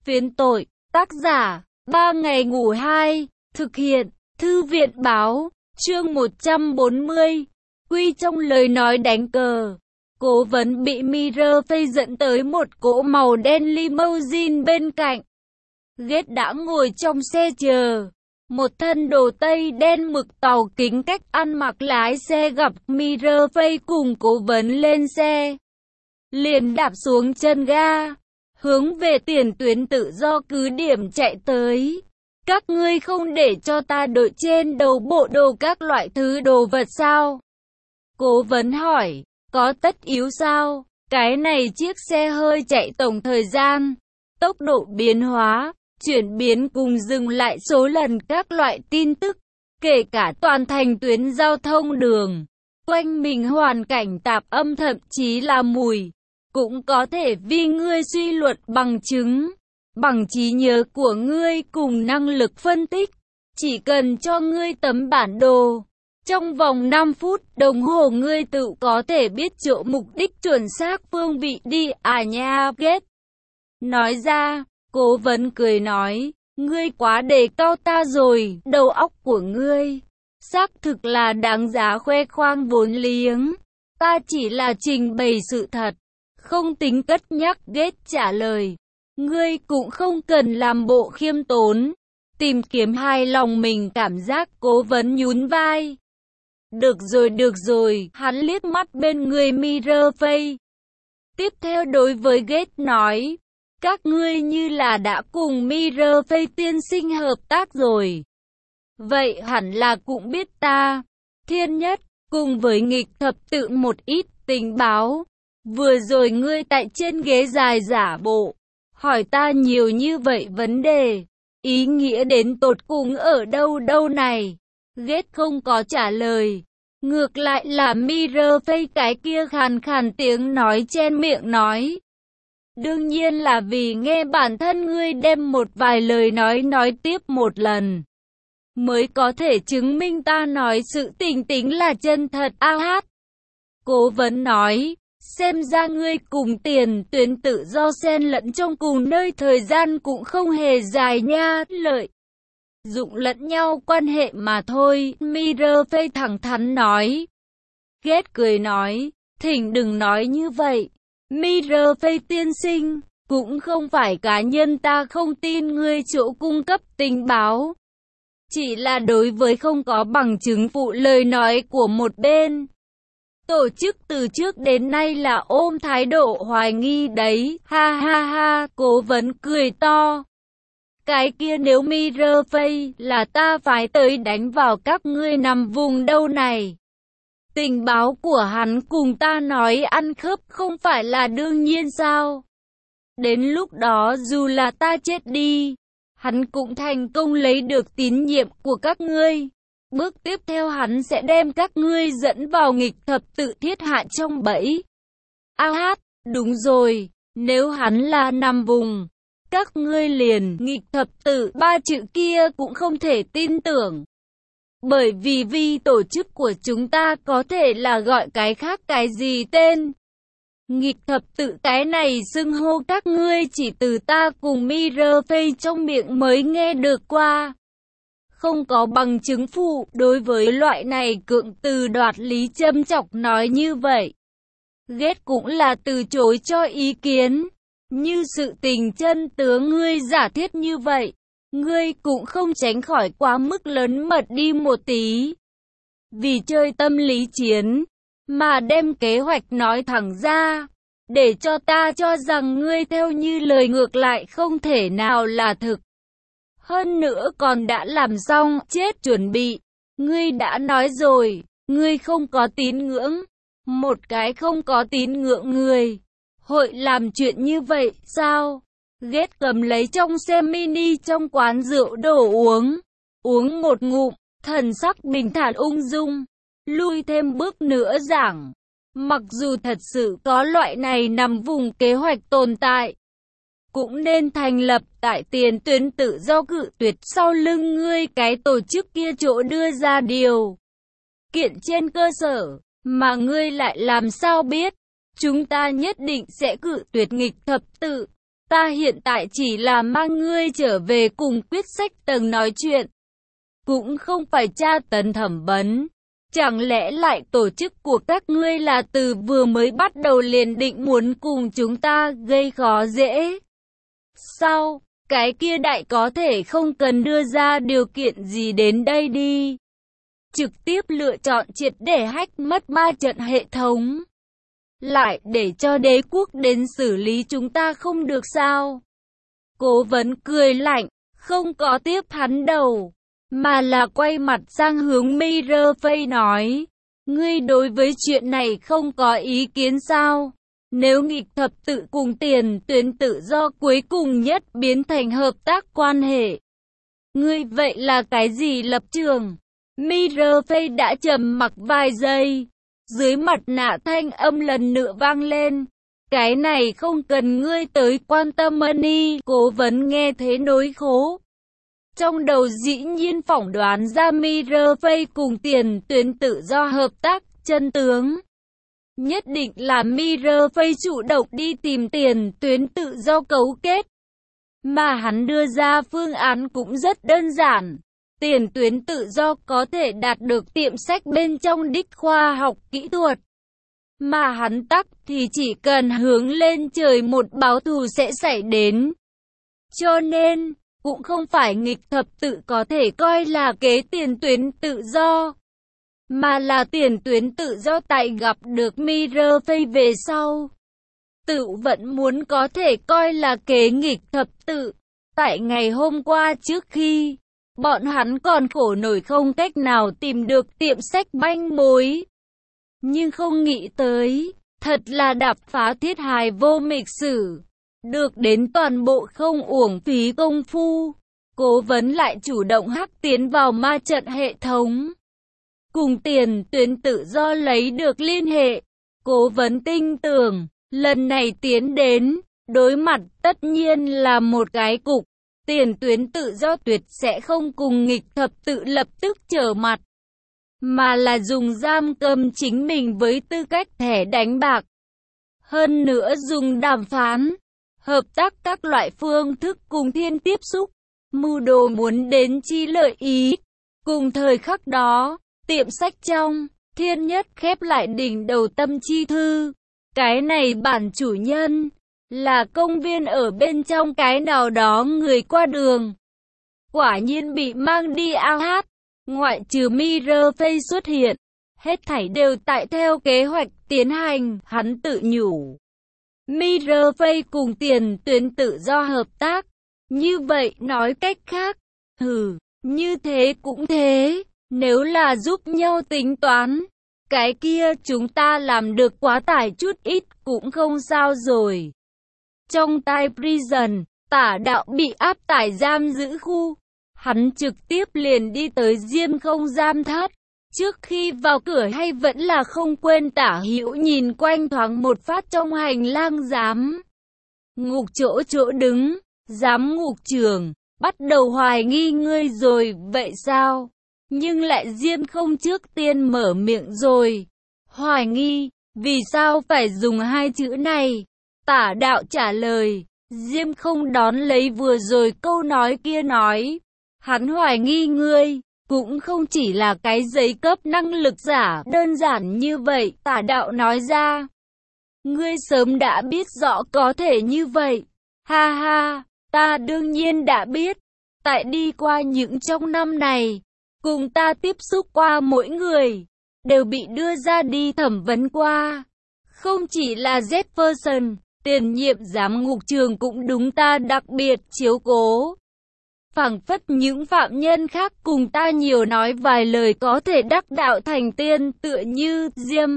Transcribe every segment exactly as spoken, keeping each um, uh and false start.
Phiến tội, tác giả, ba ngày ngủ hai, thực hiện, thư viện báo, chương một trăm bốn mươi, quy trong lời nói đánh cờ. Cố vấn bị Mirror dẫn tới một cỗ màu đen limousine bên cạnh. Ghét đã ngồi trong xe chờ. Một thân đồ tây đen mực tàu kính cách ăn mặc lái xe gặp Mirror cùng cố vấn lên xe. Liền đạp xuống chân ga, hướng về tiền tuyến tự do cứ điểm chạy tới. Các ngươi không để cho ta đội trên đầu bộ đồ các loại thứ đồ vật sao? Cố vấn hỏi, có tất yếu sao? Cái này chiếc xe hơi chạy tổng thời gian, tốc độ biến hóa, chuyển biến cùng dừng lại số lần các loại tin tức, kể cả toàn thành tuyến giao thông đường. Quanh mình hoàn cảnh tạp âm thậm chí là mùi, cũng có thể vì ngươi suy luận bằng chứng, bằng trí nhớ của ngươi cùng năng lực phân tích. Chỉ cần cho ngươi tấm bản đồ, trong vòng năm phút đồng hồ ngươi tự có thể biết chỗ mục đích chuẩn xác phương vị đi à nha. Ghét nói ra, cố vấn cười nói, ngươi quá đề cao ta rồi, đầu óc của ngươi xác thực là đáng giá khoe khoang vốn liếng. Ta chỉ là trình bày sự thật, không tính cất nhắc. Ghét trả lời, ngươi cũng không cần làm bộ khiêm tốn, tìm kiếm hài lòng mình cảm giác. Cố vấn nhún vai. Được rồi được rồi, hắn liếc mắt bên người Mirror. Tiếp theo đối với Ghét nói, các ngươi như là đã cùng Mirror tiên sinh hợp tác rồi. Vậy hẳn là cũng biết ta, Thiên Nhất, cùng với Nghịch Thập Tự một ít tình báo. Vừa rồi ngươi tại trên ghế dài giả bộ, hỏi ta nhiều như vậy vấn đề, ý nghĩa đến tột cùng ở đâu đâu này? Ghét không có trả lời. Ngược lại là Mirror cái kia khàn khàn tiếng nói chen miệng nói. Đương nhiên là vì nghe bản thân ngươi đem một vài lời nói nói tiếp một lần, mới có thể chứng minh ta nói sự tình tính là chân thật. A hát. Cố vấn nói, xem ra ngươi cùng tiền tuyến tự do xen lẫn trong cùng nơi thời gian cũng không hề dài nha. Lợi dụng lẫn nhau quan hệ mà thôi. Mirror thẳng thắn nói. Ghét cười nói, thỉnh đừng nói như vậy. Mirror tiên sinh, cũng không phải cá nhân ta không tin ngươi chỗ cung cấp tình báo. Chỉ là đối với không có bằng chứng phụ lời nói của một bên, tổ chức từ trước đến nay là ôm thái độ hoài nghi đấy. Ha ha ha, cố vấn cười to. Cái kia nếu Mirror là ta phải tới đánh vào các ngươi nằm vùng đâu này. Tình báo của hắn cùng ta nói ăn khớp không phải là đương nhiên sao? Đến lúc đó dù là ta chết đi, hắn cũng thành công lấy được tín nhiệm của các ngươi. Bước tiếp theo hắn sẽ đem các ngươi dẫn vào Nghịch Thập Tự thiết hạ trong bẫy. A hát, đúng rồi, nếu hắn là nằm vùng, các ngươi liền Nghịch Thập Tự ba chữ kia cũng không thể tin tưởng. Bởi vì vì tổ chức của chúng ta có thể là gọi cái khác cái gì tên. Nghịch Thập Tự cái này xưng hô các ngươi chỉ từ ta cùng Mirror trong miệng mới nghe được qua. Không có bằng chứng phụ. Đối với loại này cưỡng từ đoạt lý châm chọc nói như vậy, Ghét cũng là từ chối cho ý kiến. Như sự tình chân tướng ngươi giả thiết như vậy, ngươi cũng không tránh khỏi quá mức lớn mật đi một tí. Vì chơi tâm lý chiến, mà đem kế hoạch nói thẳng ra, để cho ta cho rằng ngươi theo như lời ngược lại không thể nào là thực. Hơn nữa còn đã làm xong, chết chuẩn bị. Ngươi đã nói rồi, ngươi không có tín ngưỡng. Một cái không có tín ngưỡng người, hội làm chuyện như vậy sao? Ghét cầm lấy trong xe mini trong quán rượu đồ uống. Uống một ngụm, thần sắc bình thản ung dung. Lui thêm bước nữa giảng, mặc dù thật sự có loại này nằm vùng kế hoạch tồn tại, cũng nên thành lập tại tiền tuyến tự do cự tuyệt sau lưng ngươi cái tổ chức kia chỗ đưa ra điều kiện trên cơ sở, mà ngươi lại làm sao biết chúng ta nhất định sẽ cự tuyệt Nghịch Thập Tự. Ta hiện tại chỉ là mang ngươi trở về cùng quyết sách tầng nói chuyện. Cũng không phải tra tấn thẩm vấn. Chẳng lẽ lại tổ chức của các ngươi là từ vừa mới bắt đầu liền định muốn cùng chúng ta gây khó dễ? Sao, cái kia đại có thể không cần đưa ra điều kiện gì đến đây đi. Trực tiếp lựa chọn triệt để hack mất ma trận hệ thống. Lại để cho đế quốc đến xử lý chúng ta không được sao? Cố vấn cười lạnh, không có tiếp hắn đầu, mà là quay mặt sang hướng Mirafay nói, ngươi đối với chuyện này không có ý kiến sao? Nếu nghịch thập tự cùng tiền tuyến tự do cuối cùng nhất biến thành hợp tác quan hệ, ngươi vậy là cái gì lập trường? Mirafay đã trầm mặc vài giây, dưới mặt nạ thanh âm lần nữa vang lên. Cái này không cần ngươi tới quan tâm Money. Cố vấn nghe thế nỗi khổ. Trong đầu dĩ nhiên phỏng đoán ra Mirafay cùng tiền tuyến tự do hợp tác chân tướng. Nhất định là Mirafay chủ động đi tìm tiền tuyến tự do cấu kết. Mà hắn đưa ra phương án cũng rất đơn giản. Tiền tuyến tự do có thể đạt được tiệm sách bên trong đích khoa học kỹ thuật. Mà hắn tắc thì chỉ cần hướng lên trời một báo thù sẽ xảy đến. Cho nên, cũng không phải nghịch thập tự có thể coi là kế tiền tuyến tự do. Mà là tiền tuyến tự do tại gặp được Mirafay về sau. Tự vẫn muốn có thể coi là kế nghịch thập tự. Tại ngày hôm qua trước khi, bọn hắn còn khổ nổi không cách nào tìm được tiệm sách manh mối. Nhưng không nghĩ tới, thật là đạp phá thiết hài vô mịch sử. Được đến toàn bộ không uổng phí công phu. Cố vấn lại chủ động hack tiến vào ma trận hệ thống. Cùng tiền tuyến tự do lấy được liên hệ. Cố vấn tin tưởng, lần này tiến đến, đối mặt tất nhiên là một cái cục. Tiền tuyến tự do tuyệt sẽ không cùng nghịch thập tự lập tức trở mặt. Mà là dùng giam cầm chính mình với tư cách thẻ đánh bạc. Hơn nữa dùng đàm phán, hợp tác các loại phương thức cùng thiên tiếp xúc. Mưu đồ muốn đến chi lợi ý. Cùng thời khắc đó, tiệm sách trong, thiên nhất khép lại đỉnh đầu tâm chi thư. Cái này bản chủ nhân, là công viên ở bên trong cái nào đó người qua đường. Quả nhiên bị mang đi ao hát. Ngoại trừ Mirafay xuất hiện, hết thảy đều tại theo kế hoạch tiến hành, hắn tự nhủ. Mirafay cùng tiền tuyến tự do hợp tác. Như vậy nói cách khác, hừ, như thế cũng thế, nếu là giúp nhau tính toán, cái kia chúng ta làm được quá tải chút ít cũng không sao rồi. Trong tai prison, Tả Đạo bị áp tải giam giữ khu. Hắn trực tiếp liền đi tới Diêm Không Giam thất. Trước khi vào cửa hay vẫn là không quên Tả Hữu nhìn quanh thoáng một phát trong hành lang giám ngục chỗ chỗ đứng. Giám ngục trưởng, bắt đầu hoài nghi ngươi rồi, vậy sao? Nhưng lại Diêm Không trước tiên mở miệng rồi. Hoài nghi, vì sao phải dùng hai chữ này? Tả Đạo trả lời. Diêm Không đón lấy vừa rồi câu nói kia nói. Hắn hoài nghi ngươi, cũng không chỉ là cái giấy cấp năng lực giả đơn giản như vậy, Tả Đạo nói ra. Ngươi sớm đã biết rõ có thể như vậy. Ha ha, ta đương nhiên đã biết. Tại đi qua những trong năm này, cùng ta tiếp xúc qua mỗi người, đều bị đưa ra đi thẩm vấn qua. Không chỉ là Jefferson, tiền nhiệm giám ngục trường cũng đúng ta đặc biệt chiếu cố. Phảng phất những phạm nhân khác cùng ta nhiều nói vài lời có thể đắc đạo thành tiên tựa như Diêm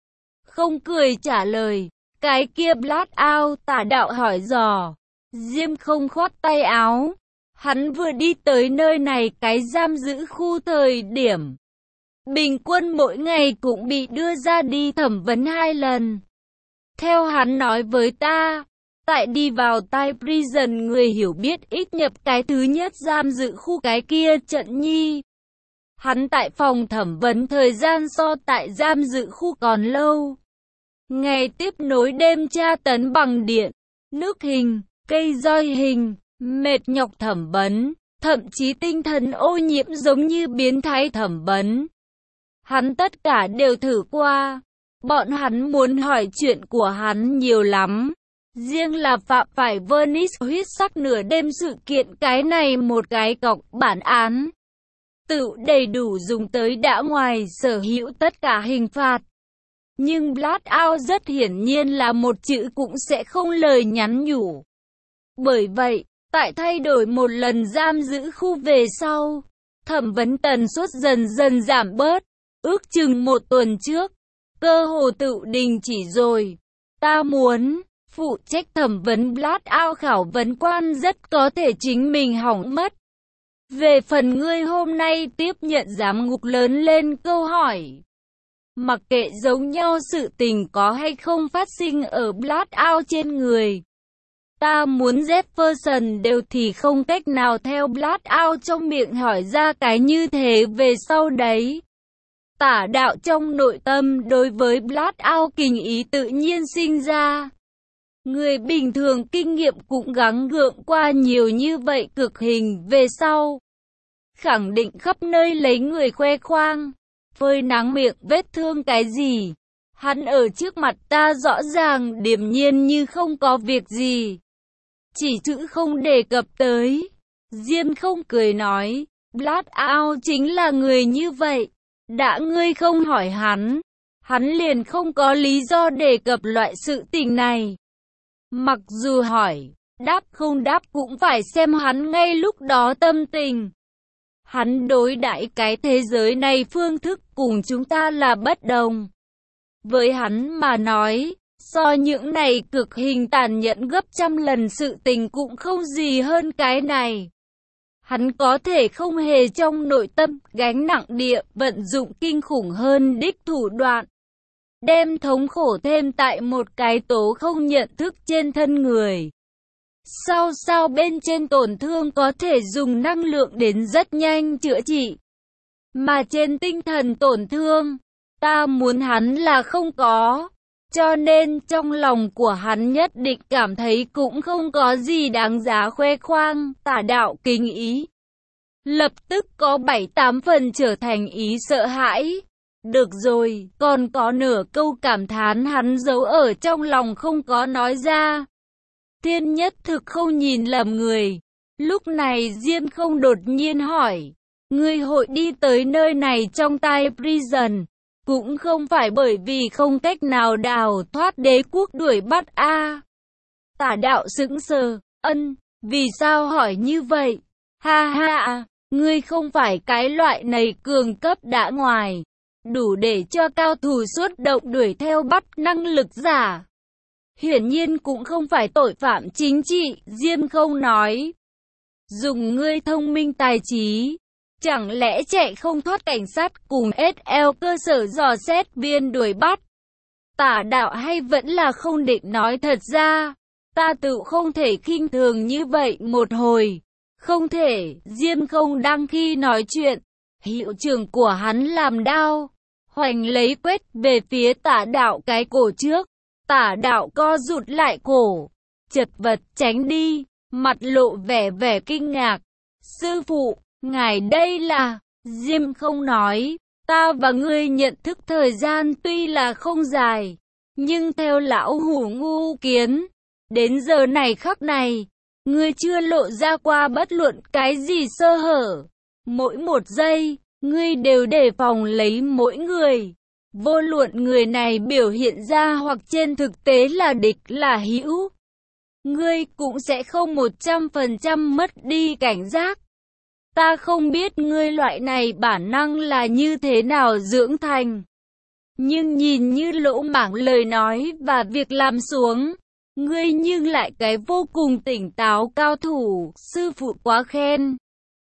Không cười trả lời. Cái kia Black Out, Tả Đạo hỏi dò. Diêm Không khoát tay áo. Hắn vừa đi tới nơi này cái giam giữ khu thời điểm. Bình quân mỗi ngày cũng bị đưa ra đi thẩm vấn hai lần. Theo hắn nói với ta, tại đi vào tai prison người hiểu biết ít nhập cái thứ nhất giam giữ khu cái kia trận nhi. Hắn tại phòng thẩm vấn thời gian so tại giam giữ khu còn lâu. Ngày tiếp nối đêm tra tấn bằng điện, nước hình, cây roi hình, mệt nhọc thẩm vấn, thậm chí tinh thần ô nhiễm giống như biến thái thẩm vấn. Hắn tất cả đều thử qua. Bọn hắn muốn hỏi chuyện của hắn nhiều lắm. Riêng là phạm phải Venice huyết sắc nửa đêm sự kiện cái này một cái cọc bản án. Tự đầy đủ dùng tới đã ngoài sở hữu tất cả hình phạt. Nhưng Blackout rất hiển nhiên là một chữ cũng sẽ không lời nhắn nhủ. Bởi vậy, tại thay đổi một lần giam giữ khu về sau, thẩm vấn tần suất dần dần giảm bớt. Ước chừng một tuần trước, cơ hồ tự đình chỉ rồi. Ta muốn, phụ trách thẩm vấn Blackout khảo vấn quan rất có thể chính mình hỏng mất. Về phần ngươi hôm nay tiếp nhận giám ngục lớn lên câu hỏi. Mặc kệ giống nhau sự tình có hay không phát sinh ở Blackout trên người. Ta muốn Jefferson đều thì không cách nào theo Blackout trong miệng hỏi ra cái như thế về sau đấy. Tả đạo trong nội tâm đối với Blackout kinh ý tự nhiên sinh ra. Người bình thường kinh nghiệm cũng gắng gượng qua nhiều như vậy cực hình về sau. Khẳng định khắp nơi lấy người khoe khoang, phơi nắng miệng vết thương cái gì. Hắn ở trước mặt ta rõ ràng điềm nhiên như không có việc gì. Chỉ chữ không đề cập tới. Diêm không cười nói, Blackout chính là người như vậy. Đã ngươi không hỏi hắn, hắn liền không có lý do đề cập loại sự tình này. Mặc dù hỏi, đáp không đáp cũng phải xem hắn ngay lúc đó tâm tình. Hắn đối đãi cái thế giới này phương thức cùng chúng ta là bất đồng. Với hắn mà nói, so những này cực hình tàn nhẫn gấp trăm lần sự tình cũng không gì hơn cái này. Hắn có thể không hề trong nội tâm gánh nặng địa vận dụng kinh khủng hơn đích thủ đoạn. Đem thống khổ thêm tại một cái tố không nhận thức trên thân người. Sao sao bên trên tổn thương có thể dùng năng lượng đến rất nhanh chữa trị. Mà trên tinh thần tổn thương, ta muốn hắn là không có. Cho nên trong lòng của hắn nhất định cảm thấy cũng không có gì đáng giá khoe khoang, tả đạo kinh ý. Lập tức có bảy tám phần trở thành ý sợ hãi. Được rồi, còn có nửa câu cảm thán hắn giấu ở trong lòng không có nói ra. Thiên nhất thực không nhìn lầm người. Lúc này Diêm không đột nhiên hỏi, ngươi hội đi tới nơi này trong tai prison, cũng không phải bởi vì không cách nào đào thoát đế quốc đuổi bắt a à. Tả đạo sững sờ, ân, vì sao hỏi như vậy? Ha ha, ngươi không phải cái loại này cường cấp đã ngoài, đủ để cho cao thủ xuất động đuổi theo bắt năng lực giả. Hiển nhiên cũng không phải tội phạm chính trị, Diêm không nói. Dùng ngươi thông minh tài trí, chẳng lẽ chạy không thoát cảnh sát cùng ét lờ cơ sở dò xét viên đuổi bắt? Tả đạo hay vẫn là không định nói thật ra, ta tự không thể khinh thường như vậy một hồi. Không thể, Diêm không đang khi nói chuyện, hiệu trưởng của hắn làm đao, hoành lấy quét về phía tả đạo cái cổ trước. Tả đạo co rụt lại cổ, chật vật tránh đi, mặt lộ vẻ vẻ kinh ngạc. Sư phụ, ngài đây là... Diêm không nói, ta và ngươi nhận thức thời gian tuy là không dài, nhưng theo lão hủ ngu kiến, đến giờ này khắc này, ngươi chưa lộ ra qua bất luận cái gì sơ hở. Mỗi một giây, ngươi đều đề phòng lấy mỗi người. Vô luận người này biểu hiện ra hoặc trên thực tế là địch là hữu, ngươi cũng sẽ không một trăm phần trăm mất đi cảnh giác. Ta không biết ngươi loại này bản năng là như thế nào dưỡng thành, nhưng nhìn như lỗ mãng lời nói và việc làm xuống, ngươi nhưng lại cái vô cùng tỉnh táo cao thủ, sư phụ quá khen.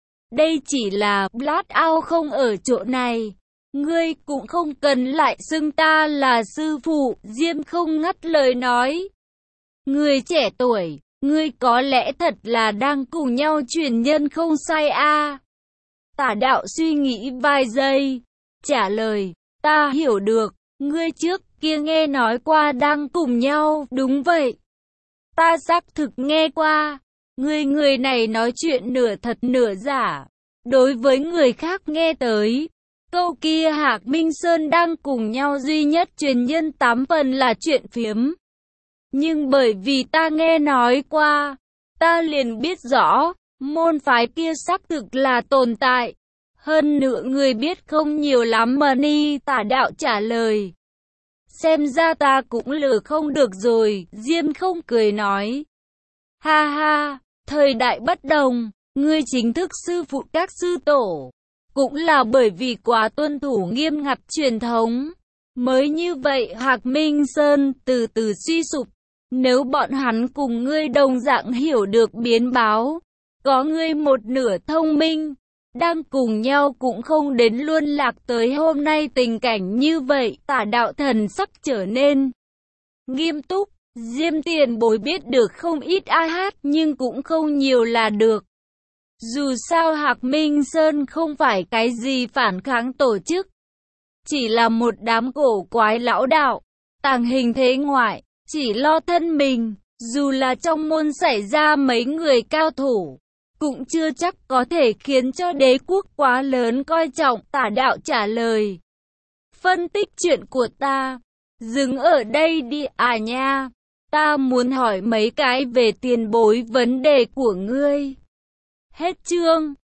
Đây chỉ là Blackout không ở chỗ này. Ngươi cũng không cần lại xưng ta là sư phụ, Diêm không ngắt lời nói. Người trẻ tuổi, ngươi có lẽ thật là đang cùng nhau truyền nhân không sai a à. Tả đạo suy nghĩ vài giây, trả lời, ta hiểu được, ngươi trước kia nghe nói qua đang cùng nhau, đúng vậy. ta xác thực nghe qua. Người người này nói chuyện nửa thật nửa giả. Đối với người khác nghe tới, câu kia Hạc Minh Sơn đang cùng nhau duy nhất truyền nhân tám phần là chuyện phiếm. Nhưng bởi vì ta nghe nói qua, ta liền biết rõ, môn phái kia xác thực là tồn tại. Hơn nữa người biết không nhiều lắm mà Ni Tả Đạo trả lời. Xem ra ta cũng lừa không được rồi, Diêm Không cười nói. Ha ha, thời đại bất đồng, ngươi chính thức sư phụ các sư tổ. Cũng là bởi vì quá tuân thủ nghiêm ngặt truyền thống. Mới như vậy Hạc Minh Sơn từ từ suy sụp. Nếu bọn hắn cùng ngươi đồng dạng hiểu được biến báo, có ngươi một nửa thông minh, đang cùng nhau cũng không đến luôn lạc tới hôm nay tình cảnh như vậy. Tả Đạo thần sắc trở nên nghiêm túc. Diêm tiền bối biết được không ít a hát nhưng cũng không nhiều là được. Dù sao Hạc Minh Sơn không phải cái gì phản kháng tổ chức, chỉ là một đám cổ quái lão đạo, tàng hình thế ngoại, chỉ lo thân mình. Dù là trong môn xảy ra mấy người cao thủ, cũng chưa chắc có thể khiến cho đế quốc quá lớn coi trọng. Tả Đạo trả lời. Phân tích chuyện của ta, dừng ở đây đi à nha. Ta muốn hỏi mấy cái về tiền bối vấn đề của ngươi. Hết chương.